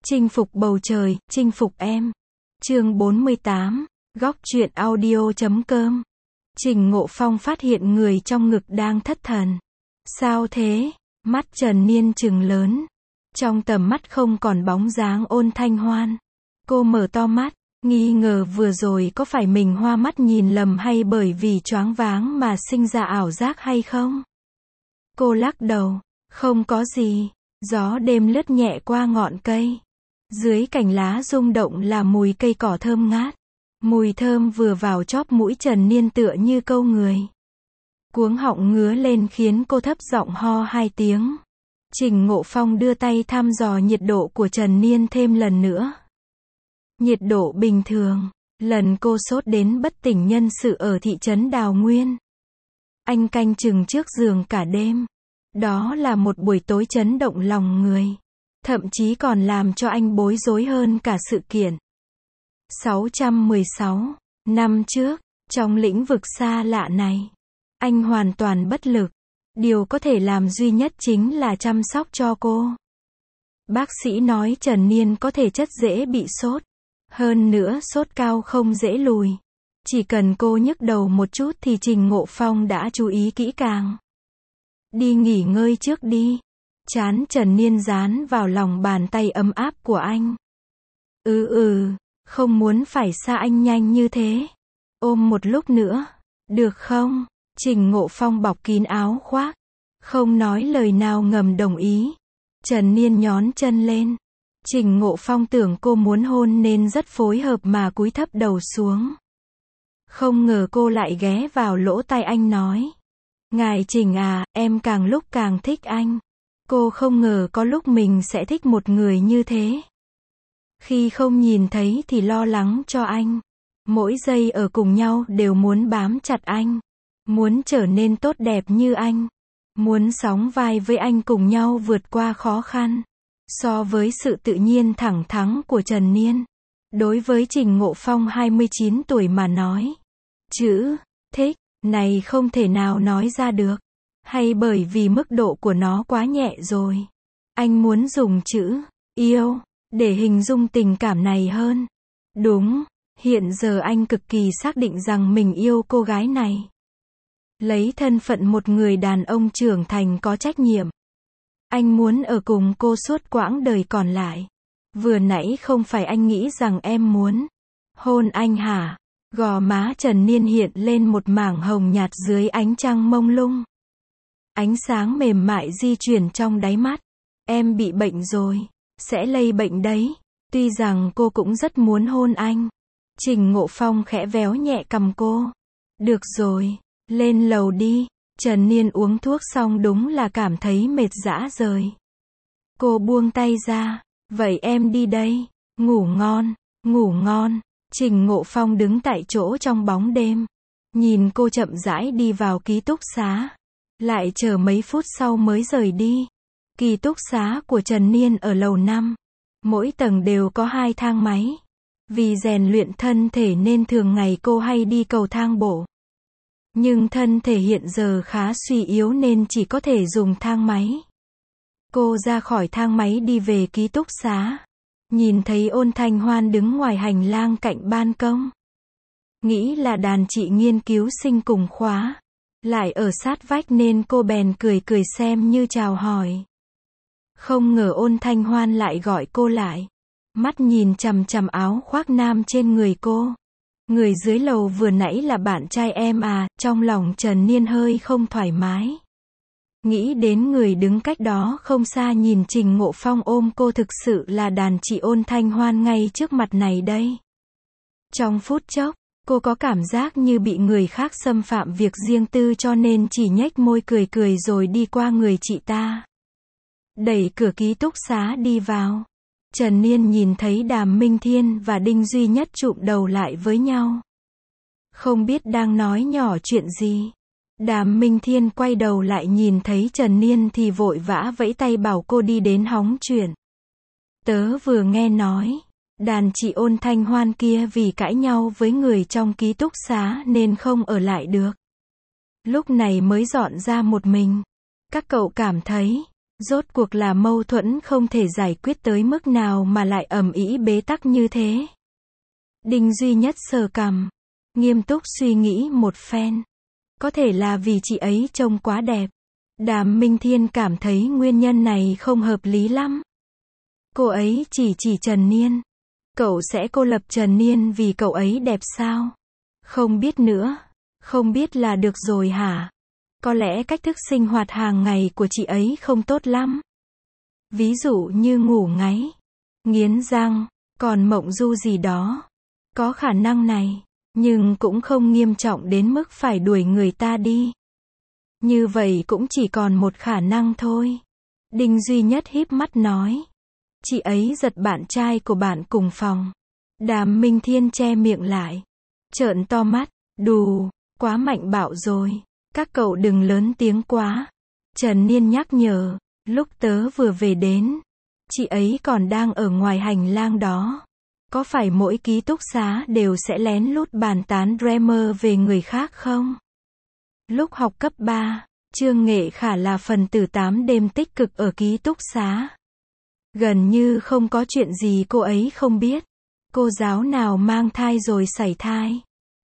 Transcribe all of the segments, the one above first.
Chinh phục bầu trời, chinh phục em. Chương 48, góc truyện audio.com. Trình Ngộ Phong phát hiện người trong ngực đang thất thần. Sao thế? Mắt Trần Niên trừng lớn. Trong tầm mắt không còn bóng dáng Ôn Thanh Hoan. Cô mở to mắt, nghi ngờ vừa rồi có phải mình hoa mắt nhìn lầm hay bởi vì choáng váng mà sinh ra ảo giác hay không? Cô lắc đầu, không có gì. Gió đêm lướt nhẹ qua ngọn cây. Dưới cành lá rung động là mùi cây cỏ thơm ngát. Mùi thơm vừa vào chóp mũi Trần Niên tựa như câu người. Cuống họng ngứa lên khiến cô thấp giọng ho 2 tiếng. Trình Ngộ Phong đưa tay thăm dò nhiệt độ của Trần Niên thêm lần nữa. Nhiệt độ bình thường. Lần cô sốt đến bất tỉnh nhân sự ở thị trấn Đào Nguyên. Anh canh chừng trước giường cả đêm. Đó là một buổi tối chấn động lòng người. Thậm chí còn làm cho anh bối rối hơn cả sự kiện. 616 năm trước, trong lĩnh vực xa lạ này, anh hoàn toàn bất lực. Điều có thể làm duy nhất chính là chăm sóc cho cô. Bác sĩ nói Trần Niên có thể chất dễ bị sốt. Hơn nữa sốt cao không dễ lùi. Chỉ cần cô nhức đầu một chút thì Trình Ngộ Phong đã chú ý kỹ càng. Đi nghỉ ngơi trước đi. Trán Trần Niên dán vào lòng bàn tay ấm áp của anh. Không muốn phải xa anh nhanh như thế. Ôm một lúc nữa. Được không? Trình Ngộ Phong bọc kín áo khoác. Không nói lời nào ngầm đồng ý. Trần Niên nhón chân lên. Trình Ngộ Phong tưởng cô muốn hôn nên rất phối hợp mà cúi thấp đầu xuống. Không ngờ cô lại ghé vào lỗ tai anh nói. Ngài Trình à, em càng lúc càng thích anh. Cô không ngờ có lúc mình sẽ thích một người như thế. Khi không nhìn thấy thì lo lắng cho anh. Mỗi giây ở cùng nhau đều muốn bám chặt anh. Muốn trở nên tốt đẹp như anh. Muốn sóng vai với anh cùng nhau vượt qua khó khăn. So với sự tự nhiên thẳng thắn của Trần Niên. Đối với Trình Ngộ Phong 29 tuổi mà nói. Chữ, thích, này không thể nào nói ra được. Hay bởi vì mức độ của nó quá nhẹ rồi. Anh muốn dùng chữ, yêu, để hình dung tình cảm này hơn. Đúng, hiện giờ anh cực kỳ xác định rằng mình yêu cô gái này. Lấy thân phận một người đàn ông trưởng thành có trách nhiệm. Anh muốn ở cùng cô suốt quãng đời còn lại. Vừa nãy không phải anh nghĩ rằng em muốn hôn anh hả? Gò má Trần Niên hiện lên một mảng hồng nhạt dưới ánh trăng mông lung. Ánh sáng mềm mại di chuyển trong đáy mắt. Em bị bệnh rồi. Sẽ lây bệnh đấy. Tuy rằng cô cũng rất muốn hôn anh. Trình Ngộ Phong khẽ véo nhẹ cằm cô. Được rồi. Lên lầu đi. Trần Niên uống thuốc xong đúng là cảm thấy mệt rã rời. Cô buông tay ra. Vậy em đi đây. Ngủ ngon. Ngủ ngon. Trình Ngộ Phong đứng tại chỗ trong bóng đêm. Nhìn cô chậm rãi đi vào ký túc xá. Lại chờ mấy phút sau mới rời đi. Ký túc xá của Trần Niên ở lầu 5. Mỗi tầng đều có 2 thang máy. Vì rèn luyện thân thể nên thường ngày cô hay đi cầu thang bộ. Nhưng thân thể hiện giờ khá suy yếu nên chỉ có thể dùng thang máy. Cô ra khỏi thang máy đi về ký túc xá. Nhìn thấy Ôn Thanh Hoan đứng ngoài hành lang cạnh ban công. Nghĩ là đàn chị nghiên cứu sinh cùng khóa. Lại ở sát vách nên cô bèn cười cười xem như chào hỏi. Không ngờ Ôn Thanh Hoan lại gọi cô lại. Mắt nhìn chằm chằm áo khoác nam trên người cô. Người dưới lầu vừa nãy là bạn trai em à, trong lòng Trần Niên hơi không thoải mái. Nghĩ đến người đứng cách đó không xa nhìn Trình Ngộ Phong ôm cô thực sự là đàn chị Ôn Thanh Hoan ngay trước mặt này đây. Trong phút chốc, cô có cảm giác như bị người khác xâm phạm việc riêng tư cho nên chỉ nhếch môi cười cười rồi đi qua người chị ta. Đẩy cửa ký túc xá đi vào. Trần Niên nhìn thấy Đàm Minh Thiên và Đinh Duy Nhất chụm đầu lại với nhau. Không biết đang nói nhỏ chuyện gì. Đàm Minh Thiên quay đầu lại nhìn thấy Trần Niên thì vội vã vẫy tay bảo cô đi đến hóng chuyện. Tớ vừa nghe nói, đàn chị Ôn Thanh Hoan kia vì cãi nhau với người trong ký túc xá nên không ở lại được. Lúc này mới dọn ra một mình. Các cậu cảm thấy Rốt cuộc là mâu thuẫn không thể giải quyết tới mức nào mà lại ầm ĩ bế tắc như thế. Đinh Duy Nhất sờ cằm, nghiêm túc suy nghĩ một phen. Có thể là vì chị ấy trông quá đẹp. Đàm Minh Thiên cảm thấy nguyên nhân này không hợp lý lắm. Cô ấy chỉ Trần Niên. Cậu sẽ cô lập Trần Niên vì cậu ấy đẹp sao? Không biết nữa. Không biết là được rồi hả? Có lẽ cách thức sinh hoạt hàng ngày của chị ấy không tốt lắm. Ví dụ như ngủ ngáy, nghiến răng, còn mộng du gì đó. Có khả năng này, nhưng cũng không nghiêm trọng đến mức phải đuổi người ta đi. Như vậy cũng chỉ còn một khả năng thôi. Đinh Duy Nhất híp mắt nói. Chị ấy giật bạn trai của bạn cùng phòng. Đàm Minh Thiên che miệng lại. Trợn to mắt, đù, quá mạnh bạo rồi. Các cậu đừng lớn tiếng quá. Trần Niên nhắc nhở, lúc tớ vừa về đến. Chị ấy còn đang ở ngoài hành lang đó. Có phải mỗi ký túc xá đều sẽ lén lút bàn tán drama về người khác không? Lúc học cấp 3, Trương Nghệ Khả là phần tử 8 đêm tích cực ở ký túc xá. Gần như không có chuyện gì cô ấy không biết. Cô giáo nào mang thai rồi sảy thai.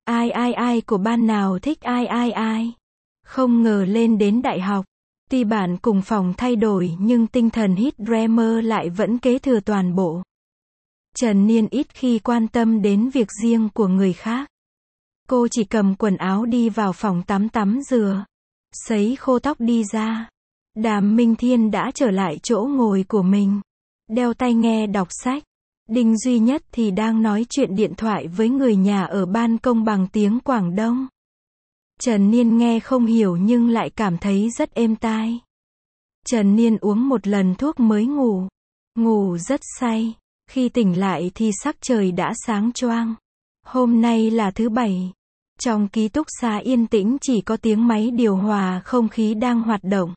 Ai của ban nào thích ai. Không ngờ lên đến đại học. Tuy bản cùng phòng thay đổi nhưng tinh thần hit drama lại vẫn kế thừa toàn bộ. Trần Niên ít khi quan tâm đến việc riêng của người khác. Cô chỉ cầm quần áo đi vào phòng tắm rửa. Sấy khô tóc đi ra. Đàm Minh Thiên đã trở lại chỗ ngồi của mình. Đeo tai nghe đọc sách. Đinh Duy Nhất thì đang nói chuyện điện thoại với người nhà ở ban công bằng tiếng Quảng Đông. Trần Niên nghe không hiểu nhưng lại cảm thấy rất êm tai. Trần Niên uống một lần thuốc mới ngủ. Ngủ rất say. Khi tỉnh lại thì sắc trời đã sáng choang. Hôm nay là thứ Bảy. Trong ký túc xá yên tĩnh chỉ có tiếng máy điều hòa không khí đang hoạt động.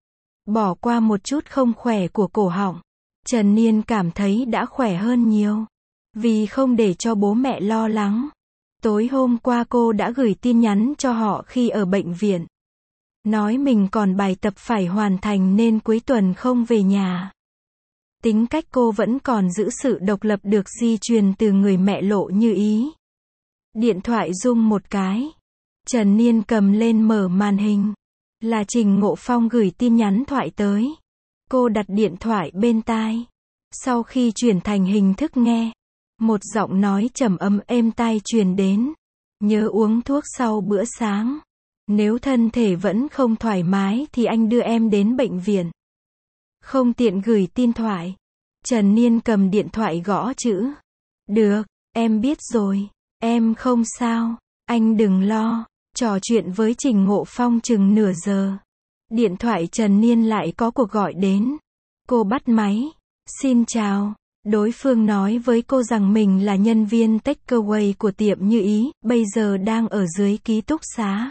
Bỏ qua một chút không khỏe của cổ họng. Trần Niên cảm thấy đã khỏe hơn nhiều. Vì không để cho bố mẹ lo lắng. Tối hôm qua cô đã gửi tin nhắn cho họ khi ở bệnh viện. Nói mình còn bài tập phải hoàn thành nên cuối tuần không về nhà. Tính cách cô vẫn còn giữ sự độc lập được di truyền từ người mẹ Lộ Như Ý. Điện thoại rung một cái. Trần Niên cầm lên mở màn hình. Là Trình Ngộ Phong gửi tin nhắn thoại tới. Cô đặt điện thoại bên tai. Sau khi chuyển thành hình thức nghe, một giọng nói trầm ấm êm tai truyền đến. Nhớ uống thuốc sau bữa sáng. Nếu thân thể vẫn không thoải mái thì anh đưa em đến bệnh viện. Không tiện gửi tin thoại. Trần Niên cầm điện thoại gõ chữ. Được, em biết rồi. Em không sao. Anh đừng lo. Trò chuyện với Trình Ngộ Phong chừng nửa giờ. Điện thoại Trần Niên lại có cuộc gọi đến. Cô bắt máy. Xin chào. Đối phương nói với cô rằng mình là nhân viên takeaway của tiệm Như Ý, bây giờ đang ở dưới ký túc xá.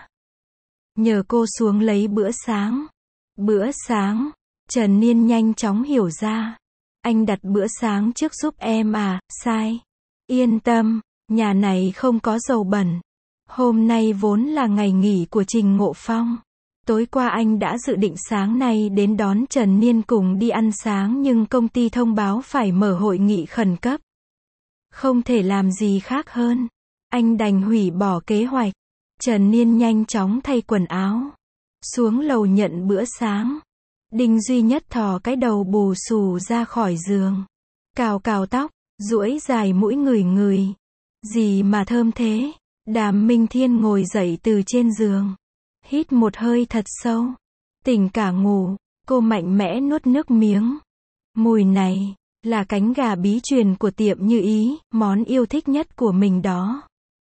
Nhờ cô xuống lấy bữa sáng. Bữa sáng. Trần Niên nhanh chóng hiểu ra. Anh đặt bữa sáng trước giúp em à? Sai. Yên tâm, nhà này không có dầu bẩn. Hôm nay vốn là ngày nghỉ của Trình Ngộ Phong. Tối qua anh đã dự định sáng nay đến đón Trần Niên cùng đi ăn sáng nhưng công ty thông báo phải mở hội nghị khẩn cấp. Không thể làm gì khác hơn. Anh đành hủy bỏ kế hoạch. Trần Niên nhanh chóng thay quần áo. Xuống lầu nhận bữa sáng. Đinh Duy Nhất thò cái đầu bù xù ra khỏi giường. Cào tóc, duỗi dài mũi ngửi. Gì mà thơm thế? Đàm Minh Thiên ngồi dậy từ trên giường. Hít một hơi thật sâu. Tỉnh cả ngủ, cô mạnh mẽ nuốt nước miếng. Mùi này, là cánh gà bí truyền của tiệm Như Ý, món yêu thích nhất của mình đó.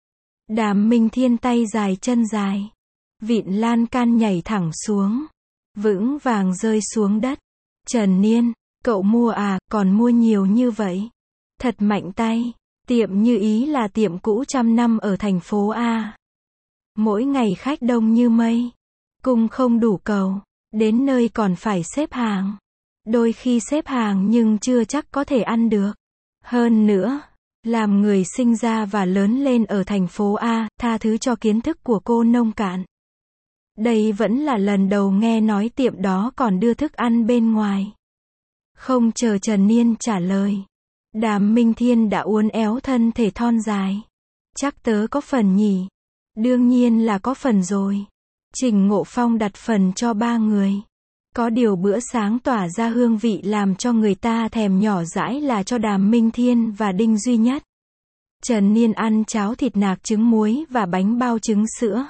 Đàm Minh Thiên tay dài chân dài. Vịn lan can nhảy thẳng xuống. Vững vàng rơi xuống đất. Trần Niên, cậu mua à, còn mua nhiều như vậy. Thật mạnh tay. Tiệm Như Ý là tiệm cũ trăm năm ở thành phố A. Mỗi ngày khách đông như mây. Cung không đủ cầu. Đến nơi còn phải xếp hàng. Đôi khi xếp hàng nhưng chưa chắc có thể ăn được. Hơn nữa, làm người sinh ra và lớn lên ở thành phố A, tha thứ cho kiến thức của cô nông cạn. Đây vẫn là lần đầu nghe nói tiệm đó còn đưa thức ăn bên ngoài. Không chờ Trần Niên trả lời, Đàm Minh Thiên đã uốn éo thân thể thon dài. Chắc tớ có phần nhỉ? Đương nhiên là có phần rồi. Trình Ngộ Phong đặt phần cho 3 người. Có điều bữa sáng tỏa ra hương vị làm cho người ta thèm nhỏ dãi là cho Đàm Minh Thiên và Đinh Duy Nhất. Trần Niên ăn cháo thịt nạc trứng muối và bánh bao trứng sữa.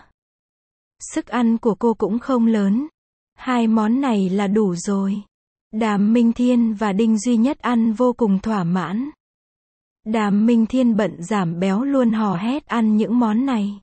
Sức ăn của cô cũng không lớn. 2 món này là đủ rồi. Đàm Minh Thiên và Đinh Duy Nhất ăn vô cùng thỏa mãn. Đàm Minh Thiên bận giảm béo luôn hò hét ăn những món này.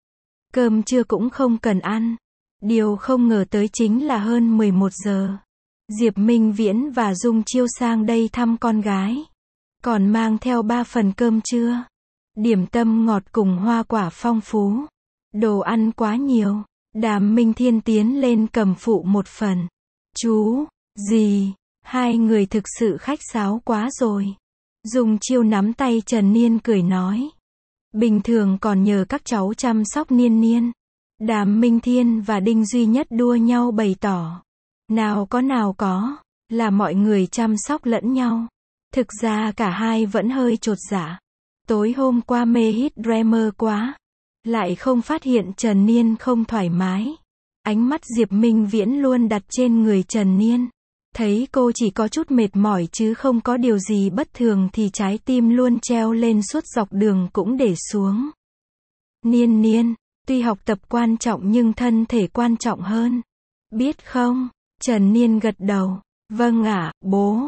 Cơm trưa cũng không cần ăn. Điều không ngờ tới chính là hơn 11 giờ. Diệp Minh Viễn và Dung Chiêu sang đây thăm con gái. Còn mang theo 3 phần cơm trưa. Điểm tâm ngọt cùng hoa quả phong phú. Đồ ăn quá nhiều. Đàm Minh Thiên tiến lên cầm phụ một phần. Chú, dì, 2 người thực sự khách sáo quá rồi. Dung Chiêu nắm tay Trần Niên cười nói. Bình thường còn nhờ các cháu chăm sóc Niên Niên. Đàm Minh Thiên và Đinh Duy Nhất đua nhau bày tỏ. Nào có, là mọi người chăm sóc lẫn nhau. Thực ra cả hai vẫn hơi chột dạ. Tối hôm qua mê hít Dreamer quá. Lại không phát hiện Trần Niên không thoải mái. Ánh mắt Diệp Minh Viễn luôn đặt trên người Trần Niên. Thấy cô chỉ có chút mệt mỏi chứ không có điều gì bất thường thì trái tim luôn treo lên suốt dọc đường cũng để xuống. Niên Niên, tuy học tập quan trọng nhưng thân thể quan trọng hơn. Biết không? Trần Niên gật đầu. Vâng ạ, bố,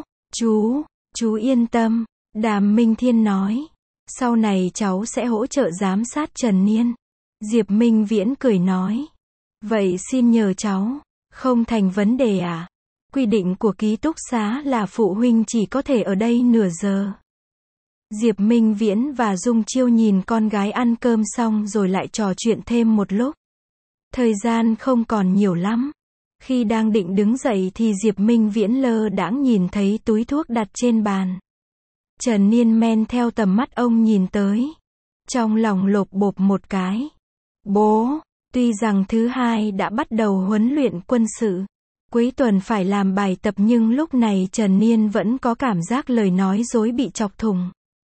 chú yên tâm. Đàm Minh Thiên nói. Sau này cháu sẽ hỗ trợ giám sát Trần Niên. Diệp Minh Viễn cười nói. Vậy xin nhờ cháu. Không thành vấn đề à? Quy định của ký túc xá là phụ huynh chỉ có thể ở đây nửa giờ. Diệp Minh Viễn và Dung Chiêu nhìn con gái ăn cơm xong rồi lại trò chuyện thêm một lúc. Thời gian không còn nhiều lắm. Khi đang định đứng dậy thì Diệp Minh Viễn lơ đãng nhìn thấy túi thuốc đặt trên bàn. Trần Niên men theo tầm mắt ông nhìn tới. Trong lòng lộp bộp một cái. Bố, tuy rằng thứ 2 đã bắt đầu huấn luyện quân sự. Cuối tuần phải làm bài tập nhưng lúc này Trần Niên vẫn có cảm giác lời nói dối bị chọc thủng.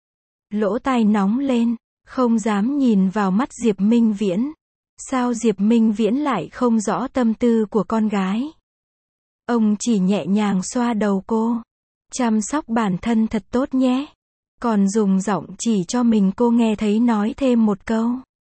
Lỗ tai nóng lên, không dám nhìn vào mắt Diệp Minh Viễn. Sao Diệp Minh Viễn lại không rõ tâm tư của con gái? Ông chỉ nhẹ nhàng xoa đầu cô. Chăm sóc bản thân thật tốt nhé. Còn dùng giọng chỉ cho mình cô nghe thấy nói thêm một câu.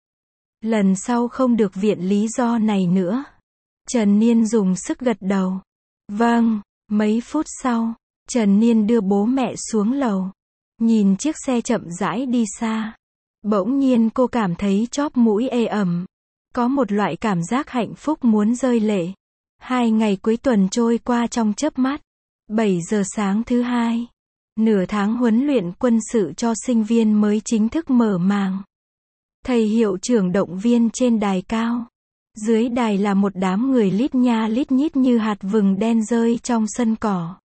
Lần sau không được viện lý do này nữa. Trần Niên dùng sức gật đầu. Vâng, mấy phút sau, Trần Niên đưa bố mẹ xuống lầu. Nhìn chiếc xe chậm rãi đi xa. Bỗng nhiên cô cảm thấy chóp mũi ê ẩm. Có một loại cảm giác hạnh phúc muốn rơi lệ. 2 ngày cuối tuần trôi qua trong chớp mắt. 7 giờ sáng thứ 2. Nửa tháng huấn luyện quân sự cho sinh viên mới chính thức mở màn. Thầy hiệu trưởng động viên trên đài cao. Dưới đài là một đám người lít nha lít nhít như hạt vừng đen rơi trong sân cỏ.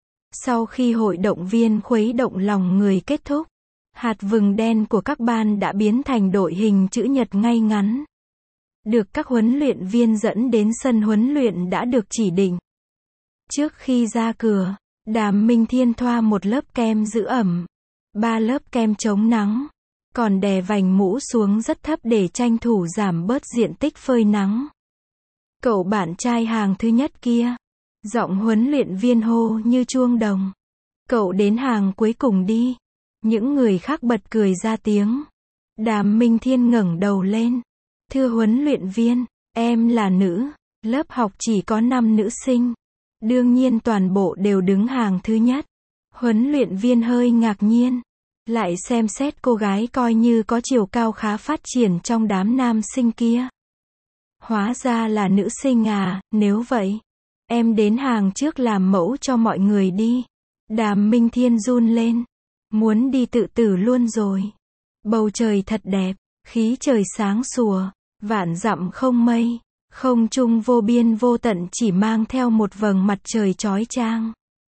Sau khi hội động viên khuấy động lòng người kết thúc, hạt vừng đen của các ban đã biến thành đội hình chữ nhật ngay ngắn. Được các huấn luyện viên dẫn đến sân huấn luyện đã được chỉ định. Trước khi ra cửa, Đàm Minh Thiên thoa một lớp kem giữ ẩm, 3 lớp kem chống nắng, còn đè vành mũ xuống rất thấp để tranh thủ giảm bớt diện tích phơi nắng. Cậu bạn trai hàng thứ nhất kia. Giọng huấn luyện viên hô như chuông đồng. Cậu đến hàng cuối cùng đi. Những người khác bật cười ra tiếng. Đàm Minh Thiên ngẩng đầu lên. Thưa huấn luyện viên, em là nữ. Lớp học chỉ có 5 nữ sinh. Đương nhiên toàn bộ đều đứng hàng thứ nhất. Huấn luyện viên hơi ngạc nhiên. Lại xem xét cô gái coi như có chiều cao khá phát triển trong đám nam sinh kia. Hóa ra là nữ sinh à, nếu vậy. Em đến hàng trước làm mẫu cho mọi người đi. Đàm Minh Thiên run lên. Muốn đi tự tử luôn rồi. Bầu trời thật đẹp, khí trời sáng sủa, vạn dặm không mây, không trung vô biên vô tận chỉ mang theo một vầng mặt trời chói chang.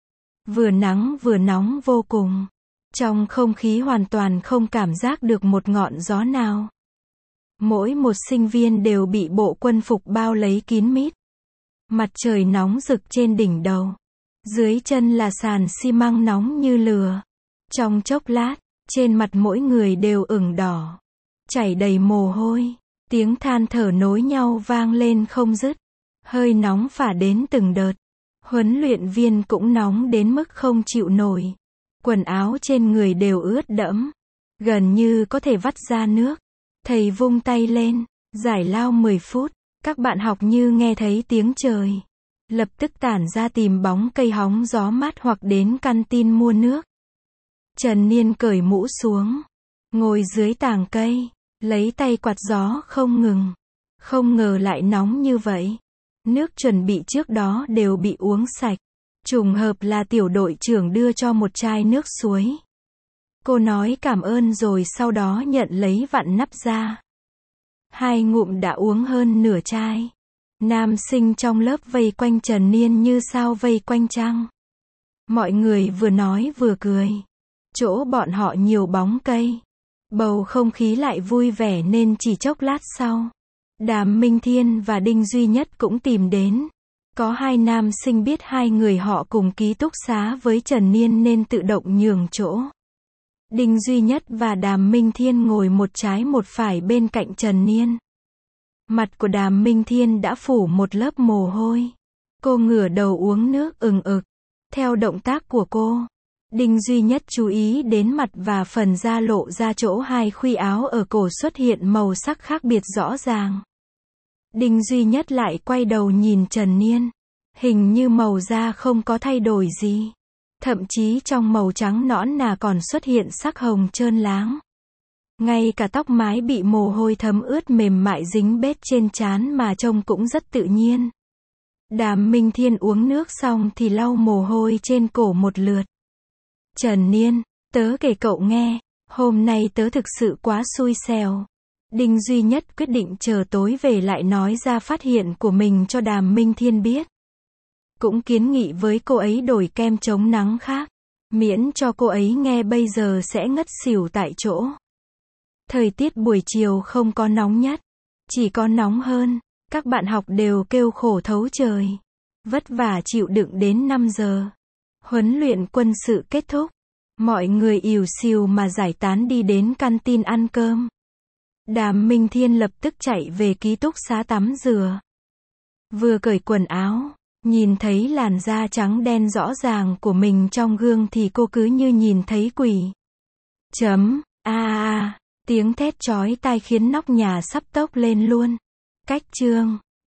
Vừa nắng vừa nóng vô cùng. Trong không khí hoàn toàn không cảm giác được một ngọn gió nào. Mỗi một sinh viên đều bị bộ quân phục bao lấy kín mít. Mặt trời nóng rực trên đỉnh đầu. Dưới chân là sàn xi măng nóng như lửa. Trong chốc lát, trên mặt mỗi người đều ửng đỏ. Chảy đầy mồ hôi. Tiếng than thở nối nhau vang lên không dứt. Hơi nóng phả đến từng đợt. Huấn luyện viên cũng nóng đến mức không chịu nổi. Quần áo trên người đều ướt đẫm. Gần như có thể vắt ra nước. Thầy vung tay lên. Giải lao 10 phút. Các bạn học như nghe thấy tiếng trời. Lập tức tản ra tìm bóng cây hóng gió mát hoặc đến canteen mua nước. Trần Niên cởi mũ xuống. Ngồi dưới tàng cây. Lấy tay quạt gió không ngừng. Không ngờ lại nóng như vậy. Nước chuẩn bị trước đó đều bị uống sạch. Trùng hợp là tiểu đội trưởng đưa cho một chai nước suối. Cô nói cảm ơn rồi sau đó nhận lấy vặn nắp ra. 2 ngụm đã uống hơn nửa chai. Nam sinh trong lớp vây quanh Trần Niên như sao vây quanh trăng. Mọi người vừa nói vừa cười. Chỗ bọn họ nhiều bóng cây. Bầu không khí lại vui vẻ nên chỉ chốc lát sau. Đàm Minh Thiên và Đinh Duy Nhất cũng tìm đến. Có 2 nam sinh biết 2 người họ cùng ký túc xá với Trần Niên nên tự động nhường chỗ. Đinh Duy Nhất và Đàm Minh Thiên ngồi một trái một phải bên cạnh Trần Niên. Mặt của Đàm Minh Thiên đã phủ một lớp mồ hôi. Cô ngửa đầu uống nước ừng ực. Theo động tác của cô, Đinh Duy Nhất chú ý đến mặt và phần da lộ ra chỗ 2 khuy áo ở cổ xuất hiện màu sắc khác biệt rõ ràng. Đinh Duy Nhất lại quay đầu nhìn Trần Niên. Hình như màu da không có thay đổi gì. Thậm chí trong màu trắng nõn nà còn xuất hiện sắc hồng trơn láng. Ngay cả tóc mái bị mồ hôi thấm ướt mềm mại dính bết trên trán mà trông cũng rất tự nhiên. Đàm Minh Thiên uống nước xong thì lau mồ hôi trên cổ một lượt. Trần Niên, tớ kể cậu nghe, hôm nay tớ thực sự quá xui xẻo. Đinh Duy Nhất quyết định chờ tối về lại nói ra phát hiện của mình cho Đàm Minh Thiên biết. Cũng kiến nghị với cô ấy đổi kem chống nắng khác. Miễn cho cô ấy nghe bây giờ sẽ ngất xỉu tại chỗ. Thời tiết buổi chiều không có nóng nhất. Chỉ có nóng hơn. Các bạn học đều kêu khổ thấu trời. Vất vả chịu đựng đến 5 giờ. Huấn luyện quân sự kết thúc. Mọi người ỉu xìu mà giải tán đi đến canteen ăn cơm. Đàm Minh Thiên lập tức chạy về ký túc xá tắm rửa. Vừa cởi quần áo, nhìn thấy làn da trắng đen rõ ràng của mình trong gương thì cô cứ như nhìn thấy quỷ. Tiếng thét chói tai khiến nóc nhà sắp tốc lên luôn. Cách chương